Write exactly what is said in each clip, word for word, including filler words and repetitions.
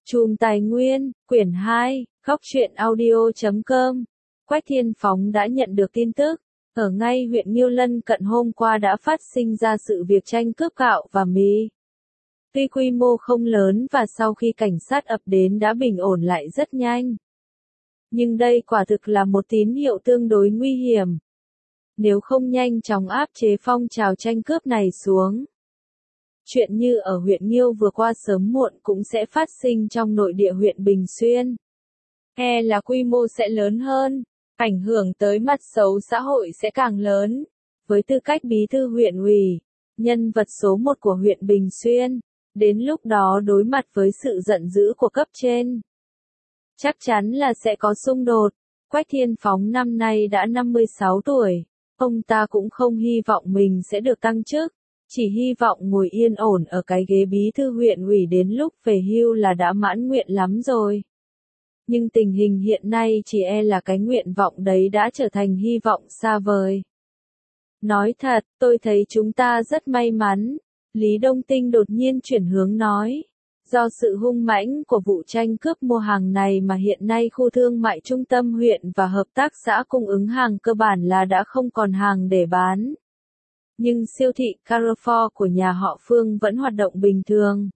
Chùm Tài nguyên, quyển hai, góc truyện audio chấm com. Quách Thiên Phóng đã nhận được tin tức, ở ngay huyện Nghiêu Lân Cận hôm qua đã phát sinh ra sự việc tranh cướp gạo và mì. Tuy quy mô không lớn và sau khi cảnh sát ập đến đã bình ổn lại rất nhanh. Nhưng đây quả thực là một tín hiệu tương đối nguy hiểm. Nếu không nhanh chóng áp chế phong trào tranh cướp này xuống, chuyện như ở huyện Nghiêu vừa qua sớm muộn cũng sẽ phát sinh trong nội địa huyện Bình Xuyên. E là quy mô sẽ lớn hơn, ảnh hưởng tới mặt xấu xã hội sẽ càng lớn. Với tư cách bí thư huyện ủy, nhân vật số một của huyện Bình Xuyên, đến lúc đó đối mặt với sự giận dữ của cấp trên, chắc chắn là sẽ có xung đột. Quách Thiên Phóng năm nay đã năm mươi sáu tuổi, ông ta cũng không hy vọng mình sẽ được tăng chức. Chỉ hy vọng ngồi yên ổn ở cái ghế bí thư huyện ủy đến lúc về hưu là đã mãn nguyện lắm rồi. Nhưng tình hình hiện nay chỉ e là cái nguyện vọng đấy đã trở thành hy vọng xa vời. Nói thật, tôi thấy chúng ta rất may mắn, Lý Đông Tinh đột nhiên chuyển hướng nói. Do sự hung mãnh của vụ tranh cướp mua hàng này mà hiện nay khu thương mại trung tâm huyện và hợp tác xã cung ứng hàng cơ bản là đã không còn hàng để bán. Nhưng siêu thị Carrefour của nhà họ Phương vẫn hoạt động bình thường.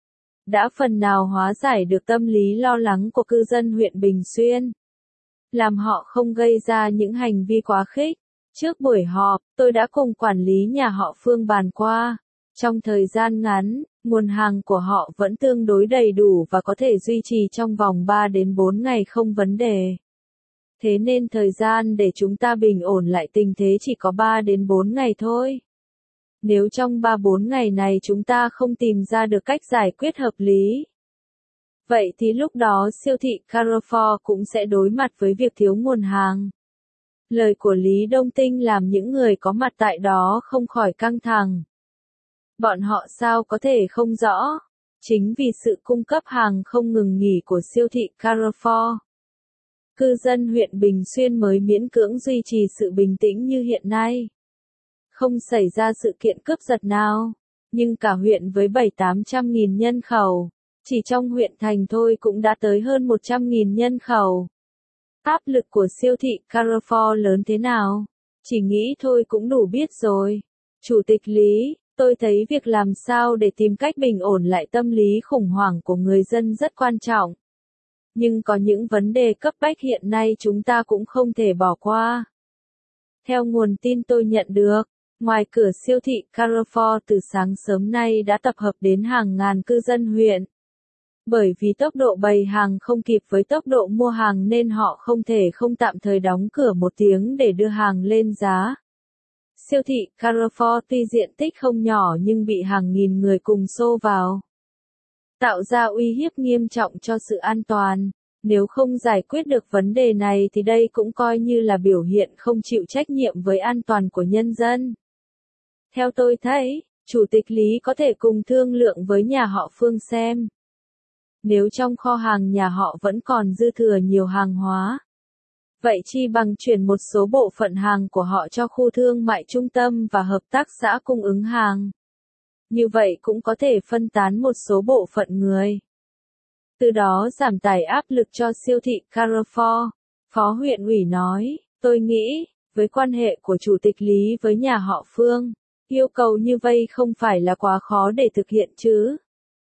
Đã phần nào hóa giải được tâm lý lo lắng của cư dân huyện Bình Xuyên, làm họ không gây ra những hành vi quá khích. Trước buổi họp, tôi đã cùng quản lý nhà họ Phương bàn qua. Trong thời gian ngắn, nguồn hàng của họ vẫn tương đối đầy đủ và có thể duy trì trong vòng ba đến bốn ngày không vấn đề. Thế nên thời gian để chúng ta bình ổn lại tình thế chỉ có ba đến bốn ngày thôi. Nếu trong ba bốn ngày này chúng ta không tìm ra được cách giải quyết hợp lý, vậy thì lúc đó siêu thị Carrefour cũng sẽ đối mặt với việc thiếu nguồn hàng. Lời của Lý Đông Tinh làm những người có mặt tại đó không khỏi căng thẳng. Bọn họ sao có thể không rõ? Chính vì sự cung cấp hàng không ngừng nghỉ của siêu thị Carrefour, cư dân huyện Bình Xuyên mới miễn cưỡng duy trì sự bình tĩnh như hiện nay. Không xảy ra sự kiện cướp giật nào, nhưng cả huyện với bảy tám trăm nghìn nhân khẩu, chỉ trong huyện thành thôi cũng đã tới hơn một trăm nghìn nhân khẩu. Áp lực của siêu thị Carrefour lớn thế nào? Chỉ nghĩ thôi cũng đủ biết rồi. Chủ tịch Lý, tôi thấy việc làm sao để tìm cách bình ổn lại tâm lý khủng hoảng của người dân rất quan trọng. Nhưng có những vấn đề cấp bách hiện nay chúng ta cũng không thể bỏ qua. Theo nguồn tin tôi nhận được, ngoài cửa siêu thị Carrefour từ sáng sớm nay đã tập hợp đến hàng ngàn cư dân huyện. Bởi vì tốc độ bày hàng không kịp với tốc độ mua hàng nên họ không thể không tạm thời đóng cửa một tiếng để đưa hàng lên giá. Siêu thị Carrefour tuy diện tích không nhỏ nhưng bị hàng nghìn người cùng xô vào, tạo ra uy hiếp nghiêm trọng cho sự an toàn. Nếu không giải quyết được vấn đề này thì đây cũng coi như là biểu hiện không chịu trách nhiệm với an toàn của nhân dân. Theo tôi thấy, Chủ tịch Lý có thể cùng thương lượng với nhà họ Phương xem. Nếu trong kho hàng nhà họ vẫn còn dư thừa nhiều hàng hóa, vậy chi bằng chuyển một số bộ phận hàng của họ cho khu thương mại trung tâm và hợp tác xã cung ứng hàng. Như vậy cũng có thể phân tán một số bộ phận người, từ đó giảm tải áp lực cho siêu thị Carrefour. Phó huyện ủy nói, tôi nghĩ, với quan hệ của Chủ tịch Lý với nhà họ Phương, yêu cầu như vậy không phải là quá khó để thực hiện chứ.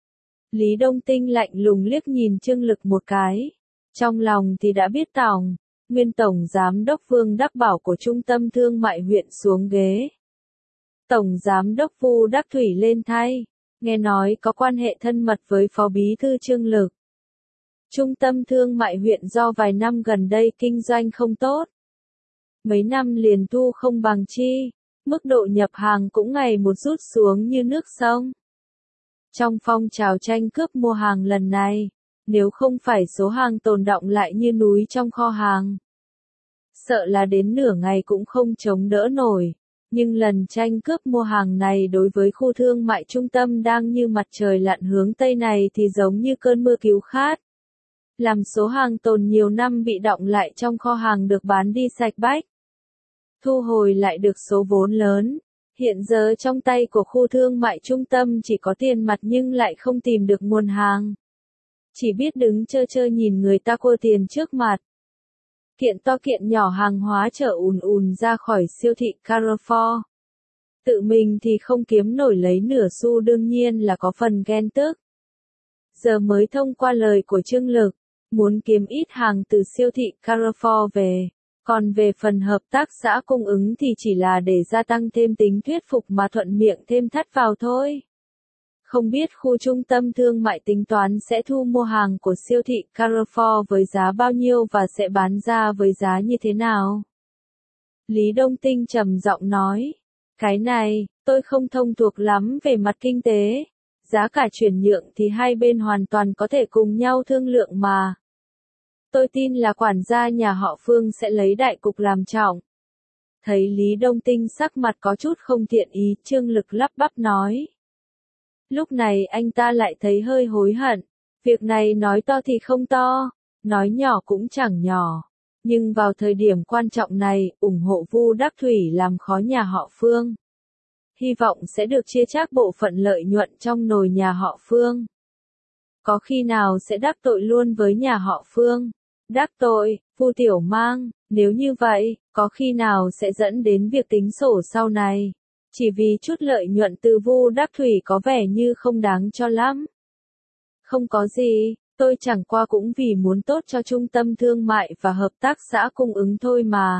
Lý Đông Tinh lạnh lùng liếc nhìn Trương Lực một cái. Trong lòng thì đã biết tòng, nguyên Tổng Giám đốc Vương Đắc Bảo của Trung tâm Thương mại huyện xuống ghế. Tổng Giám đốc Vu Đắc Thủy lên thay, nghe nói có quan hệ thân mật với Phó Bí thư Trương Lực. Trung tâm Thương mại huyện do vài năm gần đây kinh doanh không tốt. Mấy năm liền thu không bằng chi, mức độ nhập hàng cũng ngày một rút xuống như nước sông. Trong phong trào tranh cướp mua hàng lần này, nếu không phải số hàng tồn đọng lại như núi trong kho hàng, sợ là đến nửa ngày cũng không chống đỡ nổi. Nhưng lần tranh cướp mua hàng này đối với khu thương mại trung tâm đang như mặt trời lặn hướng Tây này thì giống như cơn mưa cứu khát. Làm số hàng tồn nhiều năm bị đọng lại trong kho hàng được bán đi sạch bách. Thu hồi lại được số vốn lớn. Hiện giờ trong tay của khu thương mại trung tâm chỉ có tiền mặt nhưng lại không tìm được nguồn hàng. chỉ biết đứng chơ chơ nhìn người ta quơ tiền trước mặt. Kiện to kiện nhỏ hàng hóa chở ùn ùn ra khỏi siêu thị Carrefour. Tự mình thì không kiếm nổi lấy nửa xu đương nhiên là có phần ghen tức. Giờ mới thông qua lời của Trương Lực, muốn kiếm ít hàng từ siêu thị Carrefour về. Còn về phần hợp tác xã cung ứng thì chỉ là để gia tăng thêm tính thuyết phục mà thuận miệng thêm thắt vào thôi. Không biết khu trung tâm thương mại tính toán sẽ thu mua hàng của siêu thị Carrefour với giá bao nhiêu và sẽ bán ra với giá như thế nào? Lý Đông Tinh trầm giọng nói. Cái này, tôi không thông thuộc lắm về mặt kinh tế. Giá cả chuyển nhượng thì hai bên hoàn toàn có thể cùng nhau thương lượng mà. Tôi tin là quản gia nhà họ Phương sẽ lấy đại cục làm trọng. Thấy Lý Đông Tinh sắc mặt có chút không thiện ý, Trương Lực lắp bắp nói. Lúc này anh ta lại thấy hơi hối hận. Việc này nói to thì không to, nói nhỏ cũng chẳng nhỏ. Nhưng vào thời điểm quan trọng này, ủng hộ Vu Đắc Thủy làm khó nhà họ Phương. Hy vọng sẽ được chia chác bộ phận lợi nhuận trong nồi nhà họ Phương. Có khi nào sẽ đắc tội luôn với nhà họ Phương? Đắc tội, Vu Tiểu Mang, nếu như vậy, có khi nào sẽ dẫn đến việc tính sổ sau này? Chỉ vì chút lợi nhuận từ Vu Đắc Thủy có vẻ như không đáng cho lắm. Không có gì, tôi chẳng qua cũng vì muốn tốt cho trung tâm thương mại và hợp tác xã cung ứng thôi mà.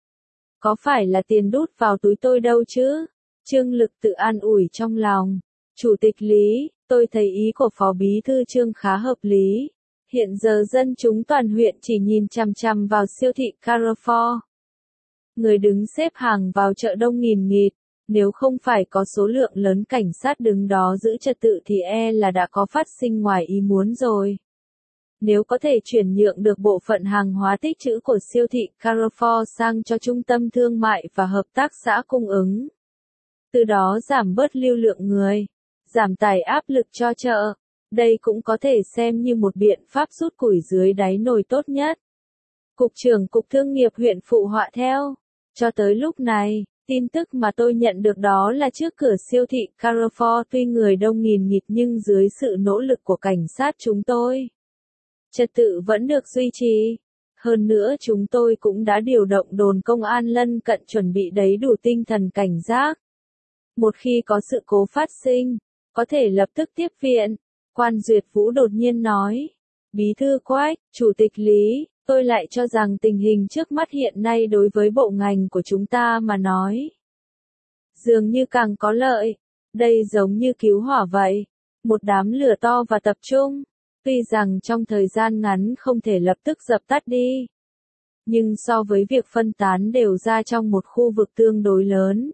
Có phải là tiền đút vào túi tôi đâu chứ? Trương Lực tự an ủi trong lòng. Chủ tịch Lý, tôi thấy ý của Phó Bí thư Trương khá hợp lý. Hiện giờ dân chúng toàn huyện chỉ nhìn chằm chằm vào siêu thị Carrefour. Người đứng xếp hàng vào chợ đông nghìn nghịt. Nếu không phải có số lượng lớn cảnh sát đứng đó giữ trật tự thì e là đã có phát sinh ngoài ý muốn rồi. Nếu có thể chuyển nhượng được bộ phận hàng hóa tích trữ của siêu thị Carrefour sang cho trung tâm thương mại và hợp tác xã cung ứng. Từ đó giảm bớt lưu lượng người, giảm tải áp lực cho chợ. Đây cũng có thể xem như một biện pháp rút củi dưới đáy nồi tốt nhất. Cục trưởng Cục Thương nghiệp huyện phụ họa theo. Cho tới lúc này, tin tức mà tôi nhận được đó là trước cửa siêu thị Carrefour tuy người đông nghìn nghịt nhưng dưới sự nỗ lực của cảnh sát chúng tôi, trật tự vẫn được duy trì. Hơn nữa chúng tôi cũng đã điều động đồn công an lân cận chuẩn bị đầy đủ tinh thần cảnh giác. Một khi có sự cố phát sinh, có thể lập tức tiếp viện. Quan Duyệt Vũ đột nhiên nói. Bí thư Quách, Chủ tịch Lý, tôi lại cho rằng tình hình trước mắt hiện nay đối với bộ ngành của chúng ta mà nói, dường như càng có lợi. Đây giống như cứu hỏa vậy. Một đám lửa to và tập trung. Tuy rằng trong thời gian ngắn không thể lập tức dập tắt đi. Nhưng so với việc phân tán đều ra trong một khu vực tương đối lớn,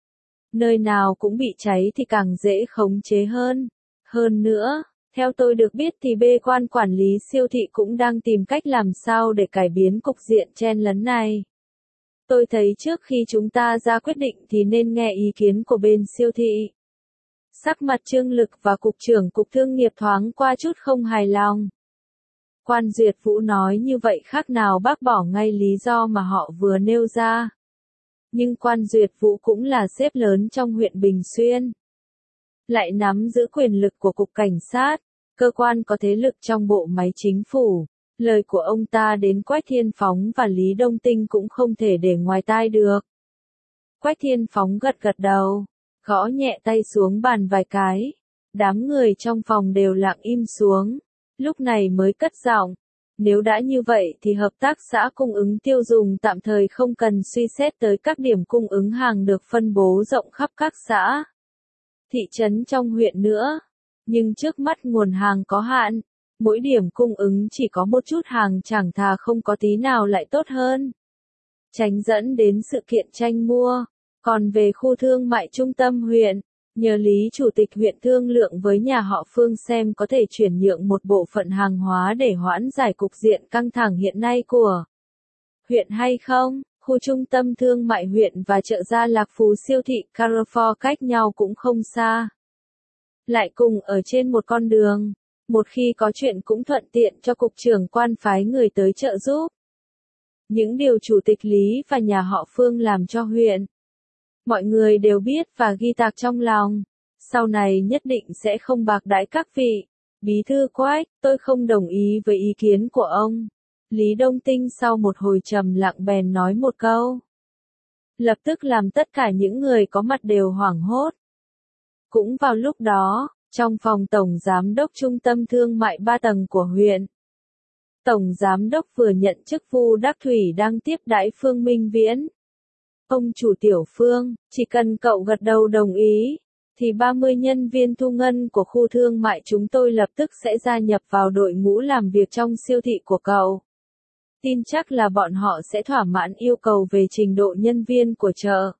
nơi nào cũng bị cháy thì càng dễ khống chế hơn. Hơn nữa, theo tôi được biết thì bê quan quản lý siêu thị cũng đang tìm cách làm sao để cải biến cục diện chen lấn này. Tôi thấy trước khi chúng ta ra quyết định thì nên nghe ý kiến của bên siêu thị. Sắc mặt Trương Lực và Cục trưởng Cục Thương nghiệp thoáng qua chút không hài lòng. Quan Duyệt Vũ nói như vậy khác nào bác bỏ ngay lý do mà họ vừa nêu ra. Nhưng Quan Duyệt Vũ cũng là sếp lớn trong huyện Bình Xuyên, lại nắm giữ quyền lực của Cục Cảnh sát, cơ quan có thế lực trong bộ máy chính phủ. Lời của ông ta đến Quách Thiên Phóng và Lý Đông Tinh cũng không thể để ngoài tai được. Quách Thiên Phóng gật gật đầu, gõ nhẹ tay xuống bàn vài cái. Đám người trong phòng đều lặng im xuống, lúc này mới cất giọng. Nếu đã như vậy thì hợp tác xã cung ứng tiêu dùng tạm thời không cần suy xét tới các điểm cung ứng hàng được phân bố rộng khắp các xã, thị trấn trong huyện nữa. Nhưng trước mắt nguồn hàng có hạn, mỗi điểm cung ứng chỉ có một chút hàng chẳng thà không có tí nào lại tốt hơn, tránh dẫn đến sự kiện tranh mua. Còn về khu thương mại trung tâm huyện, nhờ Lý Chủ tịch huyện thương lượng với nhà họ Phương xem có thể chuyển nhượng một bộ phận hàng hóa để hoãn giải cục diện căng thẳng hiện nay của huyện hay không. Khu trung tâm thương mại huyện và chợ Gia Lạc Phú siêu thị Carrefour cách nhau cũng không xa, lại cùng ở trên một con đường. Một khi có chuyện cũng thuận tiện cho cục trưởng Quan phái người tới trợ giúp. Những điều Chủ tịch Lý và nhà họ Phương làm cho huyện, mọi người đều biết và ghi tạc trong lòng. Sau này nhất định sẽ không bạc đãi các vị. Bí thư Quách, tôi không đồng ý với ý kiến của ông. Lý Đông Tinh sau một hồi trầm lặng bèn nói một câu. Lập tức làm tất cả những người có mặt đều hoảng hốt. Cũng vào lúc đó, trong phòng Tổng Giám đốc Trung tâm Thương mại ba tầng của huyện, Tổng Giám đốc vừa nhận chức Vu Đắc Thủy đang tiếp đãi Phương Minh Viễn. Ông chủ Tiểu Phương, chỉ cần cậu gật đầu đồng ý, thì ba mươi nhân viên thu ngân của khu thương mại chúng tôi lập tức sẽ gia nhập vào đội ngũ làm việc trong siêu thị của cậu. Tin chắc là bọn họ sẽ thỏa mãn yêu cầu về trình độ nhân viên của chợ.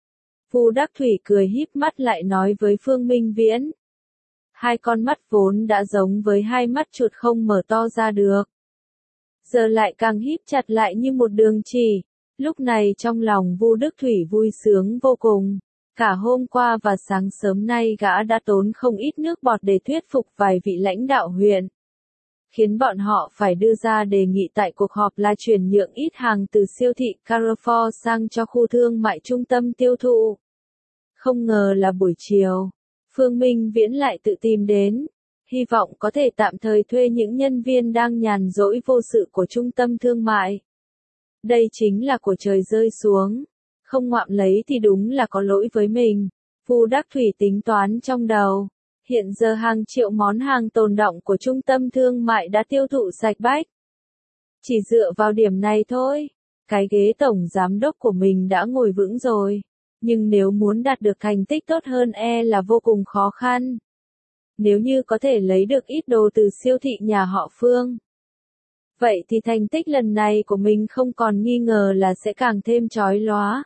Vu Đắc Thủy cười híp mắt lại nói với Phương Minh Viễn. Hai con mắt vốn đã giống với hai mắt chuột không mở to ra được. Giờ lại càng híp chặt lại như một đường chỉ. Lúc này trong lòng Vu Đức Thủy vui sướng vô cùng. Cả hôm qua và sáng sớm nay gã đã tốn không ít nước bọt để thuyết phục vài vị lãnh đạo huyện. Khiến bọn họ phải đưa ra đề nghị tại cuộc họp là chuyển nhượng ít hàng từ siêu thị Carrefour sang cho khu thương mại trung tâm tiêu thụ. Không ngờ là buổi chiều, Phương Minh Viễn lại tự tìm đến, hy vọng có thể tạm thời thuê những nhân viên đang nhàn rỗi vô sự của trung tâm thương mại. Đây chính là của trời rơi xuống, không ngoạm lấy thì đúng là có lỗi với mình. Vu Đắc Thủy tính toán trong đầu, hiện giờ hàng triệu món hàng tồn đọng của trung tâm thương mại đã tiêu thụ sạch bách. Chỉ dựa vào điểm này thôi, cái ghế tổng giám đốc của mình đã ngồi vững rồi. Nhưng nếu muốn đạt được thành tích tốt hơn e là vô cùng khó khăn. Nếu như có thể lấy được ít đồ từ siêu thị nhà họ Phương, vậy thì thành tích lần này của mình không còn nghi ngờ là sẽ càng thêm chói lóa.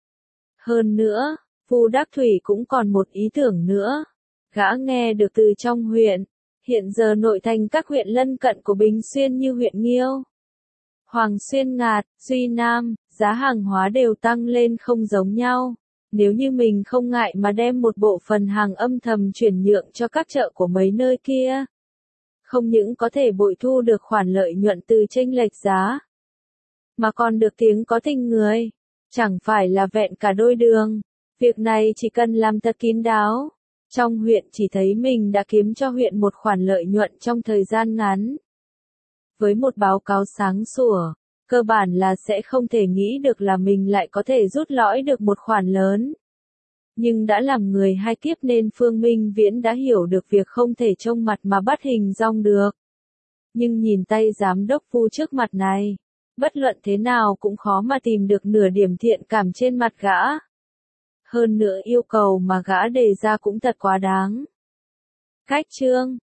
Hơn nữa, Vu Đắc Thủy cũng còn một ý tưởng nữa. Gã nghe được từ trong huyện, hiện giờ nội thành các huyện lân cận của Bình Xuyên như huyện Nghiêu, Hoàng Xuyên Ngạt, Duy Nam, giá hàng hóa đều tăng lên không giống nhau. Nếu như mình không ngại mà đem một bộ phận hàng âm thầm chuyển nhượng cho các chợ của mấy nơi kia, không những có thể bội thu được khoản lợi nhuận từ chênh lệch giá, mà còn được tiếng có tình người, chẳng phải là vẹn cả đôi đường. Việc này chỉ cần làm thật kín đáo, trong huyện chỉ thấy mình đã kiếm cho huyện một khoản lợi nhuận trong thời gian ngắn. Với một báo cáo sáng sủa, cơ bản là sẽ không thể nghĩ được là mình lại có thể rút lõi được một khoản lớn. Nhưng đã làm người hai kiếp nên Phương Minh Viễn đã hiểu được việc không thể trông mặt mà bắt hình dong được. Nhưng nhìn tay giám đốc Vu trước mặt này, bất luận thế nào cũng khó mà tìm được nửa điểm thiện cảm trên mặt gã. Hơn nữa yêu cầu mà gã đề ra cũng thật quá đáng. Cách chương